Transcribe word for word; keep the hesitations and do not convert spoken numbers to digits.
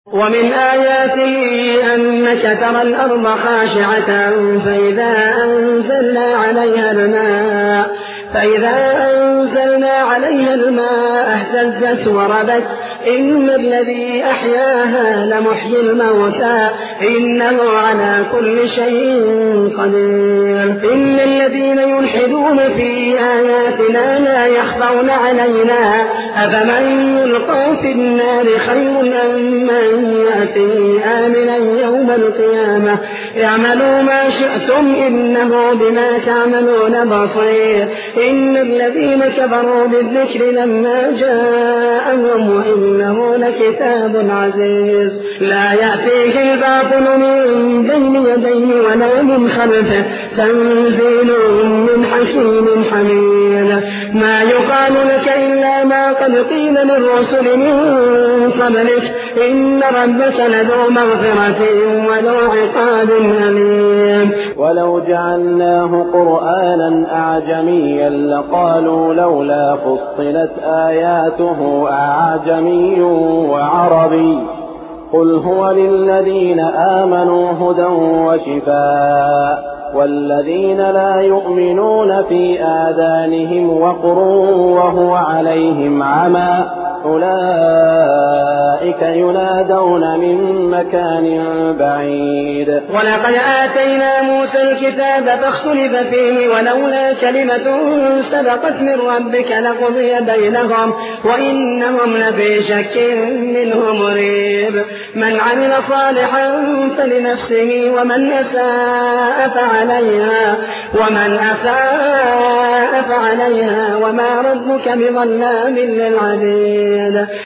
ومن آياته أنك ترى الأرض خاشعة فإذا أنزلنا عليها الماء فإذا أنزلنا عليها الماء اهتزت وربت إن الذي أحياها لمحيي الموتى إنه على كل شيء قدير. إن الذين يلحدون في آياتنا لا يخفون علينا أفمن يلقى في النار خير أم من يأتي آمنا يوم القيامة اعملوا ما شئتم إنه بما تعملون بصير. إن الذين كفروا بالذكر لما جاءهم وإنه لكتاب عزيز لا يأتيه الباطل من بين يديه ولا من خلفه تنزيل من حكيم حميد. ما يقال لك إلا ما قد قيل للرسل من قبلك إن ربك لذو مغفرة وذو عقاب أليم. ولو جعلناه قرآنا أعجميا لقالوا لولا فصلت آياته أعجمي وعربي قل هو للذين آمنوا هدى وشفاء والذين لا يؤمنون في آذانهم وقر وهو عليهم عمى أولئك ينادون من مكان بعيد. ولقد آتينا موسى الكتاب فاختلف فيه ولولا كلمة سبقت من ربك لقضي بينهم وإنهم لفي شك منه مريب. من عمل صالحا فلنفسه ومن أساء فعليها ومن أساء فعليها وما ربك بظلام للعبيد.